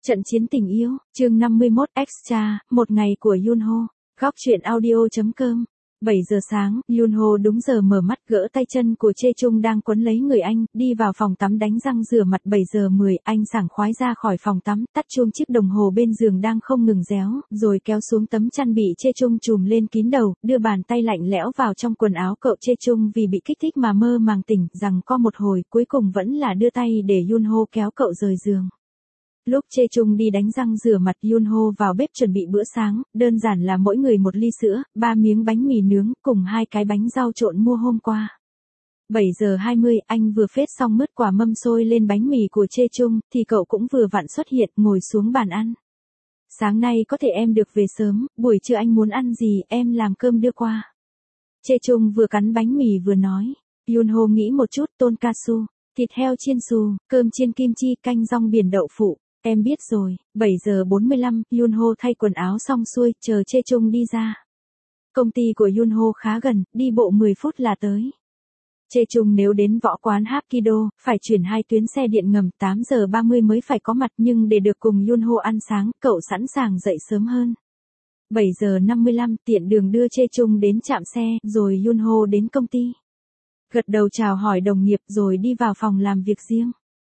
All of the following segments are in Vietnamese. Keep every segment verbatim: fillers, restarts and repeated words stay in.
Trận chiến tình yêu, chương năm mươi mốt Extra, một ngày của Yunho. Góc truyện audio.com. bảy giờ sáng, Yunho đúng giờ mở mắt gỡ tay chân của Chê Chung đang quấn lấy người anh, đi vào phòng tắm đánh răng rửa mặt. Bảy giờ mười, anh sảng khoái ra khỏi phòng tắm, tắt chuông chiếc đồng hồ bên giường đang không ngừng réo, rồi kéo xuống tấm chăn bị Chê Chung trùm lên kín đầu, đưa bàn tay lạnh lẽo vào trong quần áo cậu. Chê Chung vì bị kích thích mà mơ màng tỉnh, rằng co một hồi, cuối cùng vẫn là đưa tay để Yunho kéo cậu rời giường. Lúc Chê Chung đi đánh răng rửa mặt, Yunho vào bếp chuẩn bị bữa sáng, đơn giản là mỗi người một ly sữa, ba miếng bánh mì nướng, cùng hai cái bánh rau trộn mua hôm qua. bảy giờ hai mươi, anh vừa phết xong mứt quả mâm xôi lên bánh mì của Chê Chung, thì cậu cũng vừa vặn xuất hiện, ngồi xuống bàn ăn. Sáng nay có thể em được về sớm, buổi trưa anh muốn ăn gì, em làm cơm đưa qua. Chê Chung vừa cắn bánh mì vừa nói. Yunho nghĩ một chút, tonkatsu, thịt heo chiên xù, cơm chiên kim chi, canh rong biển đậu phụ. Em biết rồi. Bảy giờ bốn mươi lăm, Yunho thay quần áo xong xuôi, chờ Chê Chung đi ra. Công ty của Yunho khá gần, đi bộ mười phút là tới. Chê Chung nếu đến võ quán Hapkido, phải chuyển hai tuyến xe điện ngầm, tám giờ ba mươi mới phải có mặt, nhưng để được cùng Yunho ăn sáng, cậu sẵn sàng dậy sớm hơn. bảy giờ năm mươi lăm, tiện đường đưa Chê Chung đến trạm xe, rồi Yunho đến công ty. Gật đầu chào hỏi đồng nghiệp rồi đi vào phòng làm việc riêng.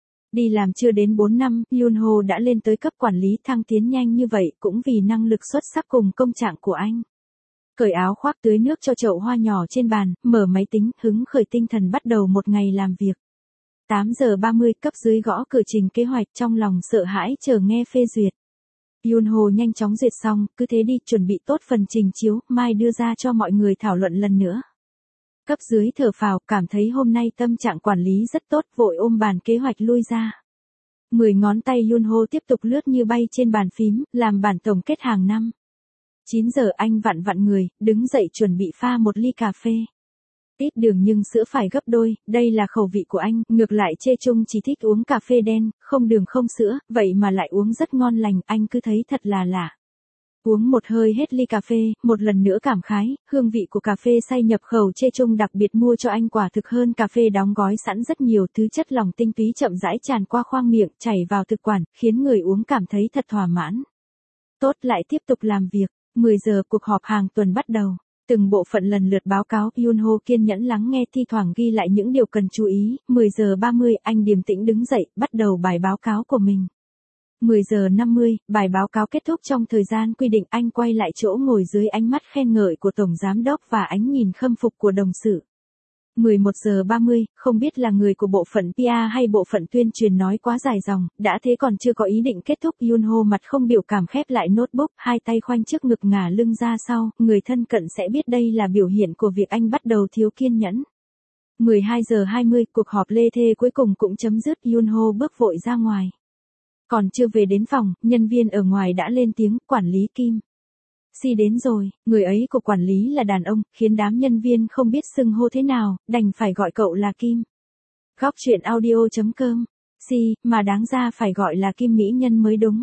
Đi làm chưa đến bốn năm, Yunho đã lên tới cấp quản lý, thăng tiến nhanh như vậy cũng vì năng lực xuất sắc cùng công trạng của anh. Cởi áo khoác tưới nước cho chậu hoa nhỏ trên bàn, mở máy tính, hứng khởi tinh thần bắt đầu một ngày làm việc. tám giờ ba mươi, cấp dưới gõ cửa trình kế hoạch, trong lòng sợ hãi chờ nghe phê duyệt. Yunho nhanh chóng duyệt xong, cứ thế đi, chuẩn bị tốt phần trình chiếu, mai đưa ra cho mọi người thảo luận lần nữa. Cấp dưới thở phào, cảm thấy hôm nay tâm trạng quản lý rất tốt, vội ôm bàn kế hoạch lui ra. Mười ngón tay Yunho tiếp tục lướt như bay trên bàn phím, làm bản tổng kết hàng năm. chín giờ anh vặn vặn người, đứng dậy chuẩn bị pha một ly cà phê. Ít đường nhưng sữa phải gấp đôi, đây là khẩu vị của anh, ngược lại Chê Chung chỉ thích uống cà phê đen, không đường không sữa, vậy mà lại uống rất ngon lành, anh cứ thấy thật là lạ. Uống một hơi hết ly cà phê, một lần nữa cảm khái, hương vị của cà phê xay nhập khẩu. Chê Chung đặc biệt mua cho anh quả thực hơn cà phê đóng gói sẵn rất nhiều, thứ chất lỏng tinh túy chậm rãi tràn qua khoang miệng, chảy vào thực quản, khiến người uống cảm thấy thật thỏa mãn. Tốt, lại tiếp tục làm việc. mười giờ, cuộc họp hàng tuần bắt đầu. Từng bộ phận lần lượt báo cáo, Yunho kiên nhẫn lắng nghe, thi thoảng ghi lại những điều cần chú ý. mười giờ ba mươi, anh điềm tĩnh đứng dậy, bắt đầu bài báo cáo của mình. mười giờ năm mươi, bài báo cáo kết thúc trong thời gian quy định, anh quay lại chỗ ngồi dưới ánh mắt khen ngợi của tổng giám đốc và ánh nhìn khâm phục của đồng sự. mười một giờ ba mươi, không biết là người của bộ phận pê e hay bộ phận tuyên truyền nói quá dài dòng, đã thế còn chưa có ý định kết thúc. Yunho mặt không biểu cảm khép lại notebook, hai tay khoanh trước ngực ngả lưng ra sau, người thân cận sẽ biết đây là biểu hiện của việc anh bắt đầu thiếu kiên nhẫn. mười hai giờ hai mươi, cuộc họp lê thê cuối cùng cũng chấm dứt, Yunho bước vội ra ngoài. Còn chưa về đến phòng, nhân viên ở ngoài đã lên tiếng, quản lý Kim. Si đến rồi, người ấy của quản lý là đàn ông, khiến đám nhân viên không biết xưng hô thế nào, đành phải gọi cậu là Kim. Góc truyện audio.com. Si, mà đáng ra phải gọi là Kim mỹ nhân mới đúng.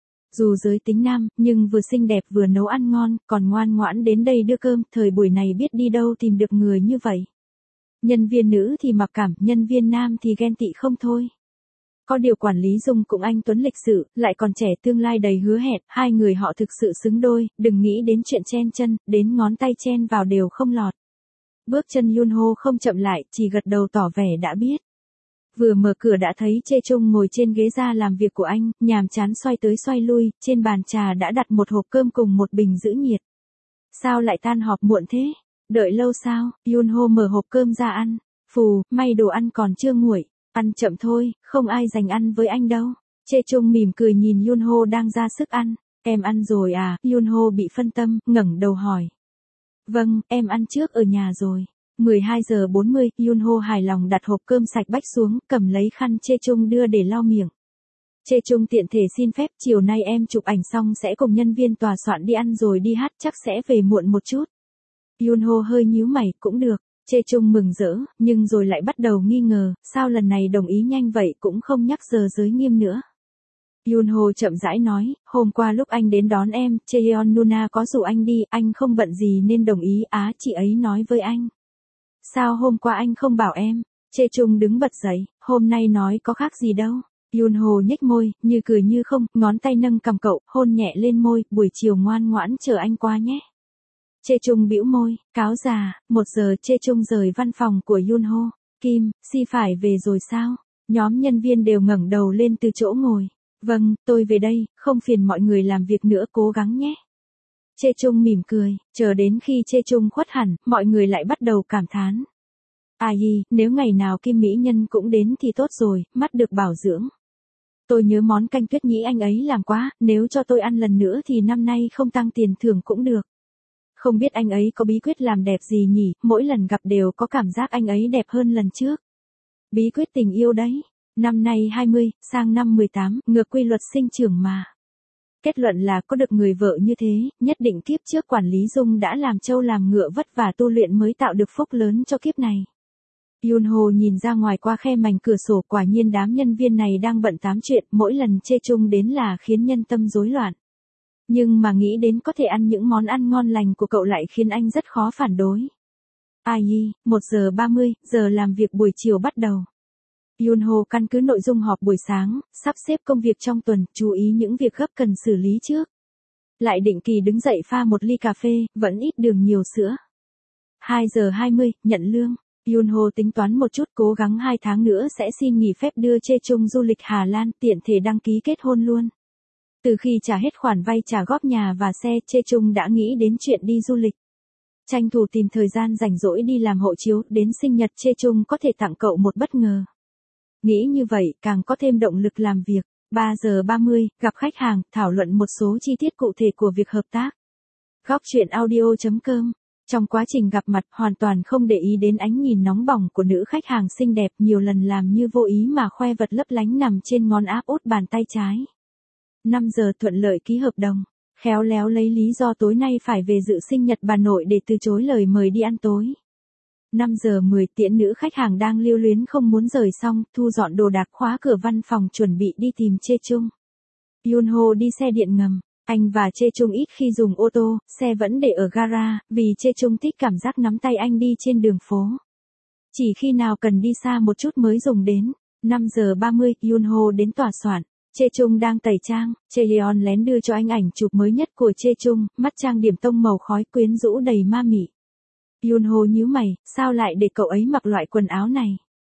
Dù giới tính nam, nhưng vừa xinh đẹp vừa nấu ăn ngon, còn ngoan ngoãn đến đây đưa cơm, thời buổi này biết đi đâu tìm được người như vậy. Nhân viên nữ thì mặc cảm, nhân viên nam thì ghen tị không thôi. Có điều quản lý Dung cũng anh tuấn lịch sự, lại còn trẻ, tương lai đầy hứa hẹn, hai người họ thực sự xứng đôi, đừng nghĩ đến chuyện chen chân, đến ngón tay chen vào đều không lọt. Bước chân Yunho không chậm lại, chỉ gật đầu tỏ vẻ đã biết. Vừa mở cửa đã thấy Chê Chung ngồi trên ghế ra làm việc của anh, nhàm chán xoay tới xoay lui, trên bàn trà đã đặt một hộp cơm cùng một bình giữ nhiệt. Sao lại tan họp muộn thế? Đợi lâu sao? Yunho mở hộp cơm ra ăn. Phù, may đồ ăn còn chưa nguội. Ăn chậm thôi, không ai dành ăn với anh đâu. Chê Chung mỉm cười nhìn Yunho đang ra sức ăn. Em ăn rồi à? Yunho bị phân tâm, ngẩng đầu hỏi. Vâng, em ăn trước ở nhà rồi. mười hai giờ bốn mươi, Yunho hài lòng đặt hộp cơm sạch bách xuống, cầm lấy khăn Chê Chung đưa để lau miệng. Chê Chung tiện thể xin phép, chiều nay em chụp ảnh xong sẽ cùng nhân viên tòa soạn đi ăn rồi đi hát, chắc sẽ về muộn một chút. Yunho hơi nhíu mày, cũng được. Chê Chung mừng rỡ, nhưng rồi lại bắt đầu nghi ngờ, sao lần này đồng ý nhanh vậy, cũng không nhắc giờ giới nghiêm nữa. Yunho chậm rãi nói, hôm qua lúc anh đến đón em, Cheon Nuna có rủ anh đi, anh không bận gì nên đồng ý, á chị ấy nói với anh. Sao hôm qua anh không bảo em? Chê Chung đứng bật dậy, hôm nay nói có khác gì đâu. Yunho nhếch môi, như cười như không, ngón tay nâng cằm cậu, hôn nhẹ lên môi, buổi chiều ngoan ngoãn chờ anh qua nhé. Chê Chung bĩu môi, cáo già, một giờ Chê Chung rời văn phòng của Yunho. Kim, Si phải về rồi sao? Nhóm nhân viên đều ngẩng đầu lên từ chỗ ngồi. Vâng, tôi về đây, không phiền mọi người làm việc nữa, cố gắng nhé. Chê Chung mỉm cười, chờ đến khi Chê Chung khuất hẳn, mọi người lại bắt đầu cảm thán. Ai, nếu ngày nào Kim Mỹ Nhân cũng đến thì tốt rồi, mắt được bảo dưỡng. Tôi nhớ món canh tuyết nhĩ anh ấy làm quá, nếu cho tôi ăn lần nữa thì năm nay không tăng tiền thưởng cũng được. Không biết anh ấy có bí quyết làm đẹp gì nhỉ, mỗi lần gặp đều có cảm giác anh ấy đẹp hơn lần trước. Bí quyết tình yêu đấy, năm nay hai mươi, sang năm mười tám, ngược quy luật sinh trưởng mà. Kết luận là có được người vợ như thế, nhất định kiếp trước quản lý Dung đã làm trâu làm ngựa vất vả tu luyện mới tạo được phúc lớn cho kiếp này. Yunho nhìn ra ngoài qua khe mảnh cửa sổ, quả nhiên đám nhân viên này đang bận tám chuyện, mỗi lần Chê Chung đến là khiến nhân tâm rối loạn. Nhưng mà nghĩ đến có thể ăn những món ăn ngon lành của cậu lại khiến anh rất khó phản đối. Ai nhi, một giờ ba mươi, giờ làm việc buổi chiều bắt đầu. Yunho căn cứ nội dung họp buổi sáng, sắp xếp công việc trong tuần, chú ý những việc gấp cần xử lý trước. Lại định kỳ đứng dậy pha một ly cà phê, vẫn ít đường nhiều sữa. hai giờ hai mươi, nhận lương. Yunho tính toán một chút, cố gắng hai tháng nữa sẽ xin nghỉ phép đưa Chê Chung du lịch Hà Lan, tiện thể đăng ký kết hôn luôn. Từ khi trả hết khoản vay trả góp nhà và xe, Chê Chung đã nghĩ đến chuyện đi du lịch. Tranh thủ tìm thời gian rảnh rỗi đi làm hộ chiếu, đến sinh nhật Chê Chung có thể tặng cậu một bất ngờ. Nghĩ như vậy, càng có thêm động lực làm việc. ba giờ ba mươi, gặp khách hàng, thảo luận một số chi tiết cụ thể của việc hợp tác. Góc chuyện audio chấm com. Trong quá trình gặp mặt, hoàn toàn không để ý đến ánh nhìn nóng bỏng của nữ khách hàng xinh đẹp, nhiều lần làm như vô ý mà khoe vật lấp lánh nằm trên ngón áp út bàn tay trái. năm giờ thuận lợi ký hợp đồng, khéo léo lấy lý do tối nay phải về dự sinh nhật bà nội để từ chối lời mời đi ăn tối. năm giờ mười, tiễn nữ khách hàng đang lưu luyến không muốn rời xong, thu dọn đồ đạc khóa cửa văn phòng chuẩn bị đi tìm Chê Chung. Yunho đi xe điện ngầm, anh và Chê Chung ít khi dùng ô tô, xe vẫn để ở gara, vì Chê Chung thích cảm giác nắm tay anh đi trên đường phố. Chỉ khi nào cần đi xa một chút mới dùng đến. năm giờ ba mươi, Yunho đến tòa soạn. Chê Chung đang tẩy trang, Chaeyeon lén đưa cho anh ảnh chụp mới nhất của Chê Chung, mắt trang điểm tông màu khói quyến rũ đầy ma mị. Yunho nhíu mày, sao lại để cậu ấy mặc loại quần áo này?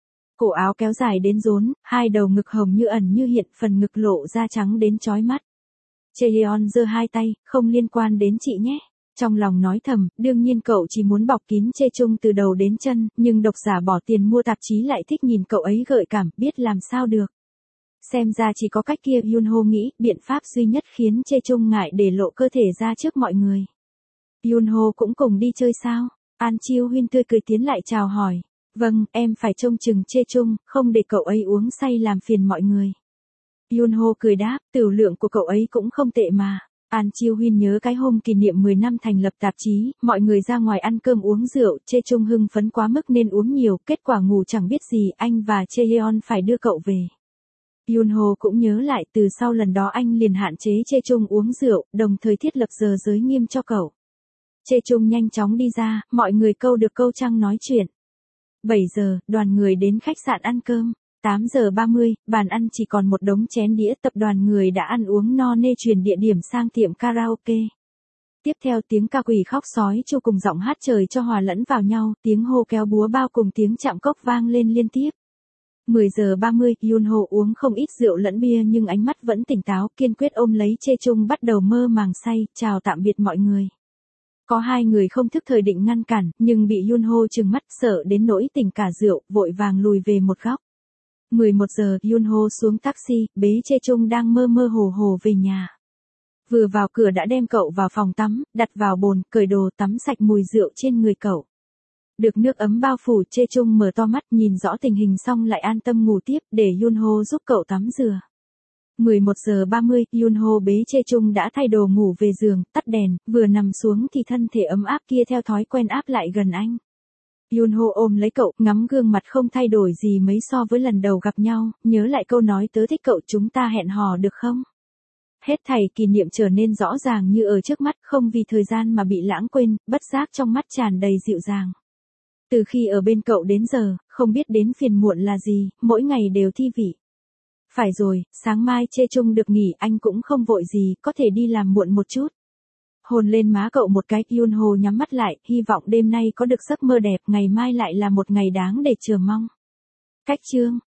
Cổ áo kéo dài đến rốn, hai đầu ngực hồng như ẩn như hiện, phần ngực lộ da trắng đến chói mắt. Chaeyeon giơ hai tay, không liên quan đến chị nhé. Trong lòng nói thầm, đương nhiên cậu chỉ muốn bọc kín Chê Chung từ đầu đến chân, nhưng độc giả bỏ tiền mua tạp chí lại thích nhìn cậu ấy gợi cảm, biết làm sao được. Xem ra chỉ có cách kia, Yunho nghĩ, biện pháp duy nhất khiến Chê Chung ngại để lộ cơ thể ra trước mọi người. Yunho cũng cùng đi chơi sao? An Chiêu Huyên tươi cười tiến lại chào hỏi. Vâng, em phải trông chừng Chê Chung, không để cậu ấy uống say làm phiền mọi người. Yunho cười đáp, tửu lượng của cậu ấy cũng không tệ mà. An Chiêu Huyên nhớ cái hôm kỷ niệm mười năm thành lập tạp chí, mọi người ra ngoài ăn cơm uống rượu, Chê Chung hưng phấn quá mức nên uống nhiều, kết quả ngủ chẳng biết gì, anh và Chaeyeon phải đưa cậu về. Yunho cũng nhớ lại, từ sau lần đó anh liền hạn chế Chê Chung uống rượu, đồng thời thiết lập giờ giới nghiêm cho cậu. Chê Chung nhanh chóng đi ra, mọi người câu được câu trăng nói chuyện. bảy giờ, đoàn người đến khách sạn ăn cơm. tám giờ ba mươi, bàn ăn chỉ còn một đống chén đĩa, tập đoàn người đã ăn uống no nê chuyển địa điểm sang tiệm karaoke. Tiếp theo tiếng ca quỷ khóc sói chu cùng giọng hát trời cho hòa lẫn vào nhau, tiếng hô kéo búa bao cùng tiếng chạm cốc vang lên liên tiếp. mười giờ ba mươi, Yunho uống không ít rượu lẫn bia nhưng ánh mắt vẫn tỉnh táo, kiên quyết ôm lấy Chê Chung bắt đầu mơ màng say, chào tạm biệt mọi người. Có hai người không thức thời định ngăn cản, nhưng bị Yunho trừng mắt, sợ đến nỗi tỉnh cả rượu, vội vàng lùi về một góc. mười một giờ, Yunho xuống taxi, bế Chê Chung đang mơ mơ hồ hồ về nhà. Vừa vào cửa đã đem cậu vào phòng tắm, đặt vào bồn, cởi đồ tắm sạch mùi rượu trên người cậu. Được nước ấm bao phủ, Chê Chung mở to mắt nhìn rõ tình hình xong lại an tâm ngủ tiếp, để Yunho giúp cậu tắm rửa. mười một giờ ba mươi, Yunho bế Chê Chung đã thay đồ ngủ về giường, tắt đèn, vừa nằm xuống thì thân thể ấm áp kia theo thói quen áp lại gần anh. Yunho ôm lấy cậu, ngắm gương mặt không thay đổi gì mấy so với lần đầu gặp nhau, nhớ lại câu nói tớ thích cậu, chúng ta hẹn hò được không? Hết thảy kỷ niệm trở nên rõ ràng như ở trước mắt, không vì thời gian mà bị lãng quên, bất giác trong mắt tràn đầy dịu dàng. Từ khi ở bên cậu đến giờ, không biết đến phiền muộn là gì, mỗi ngày đều thi vị. Phải rồi, sáng mai Chê Chung được nghỉ, anh cũng không vội gì, có thể đi làm muộn một chút. Hôn lên má cậu một cái, Yunho nhắm mắt lại, hy vọng đêm nay có được giấc mơ đẹp, ngày mai lại là một ngày đáng để chờ mong. Cách chương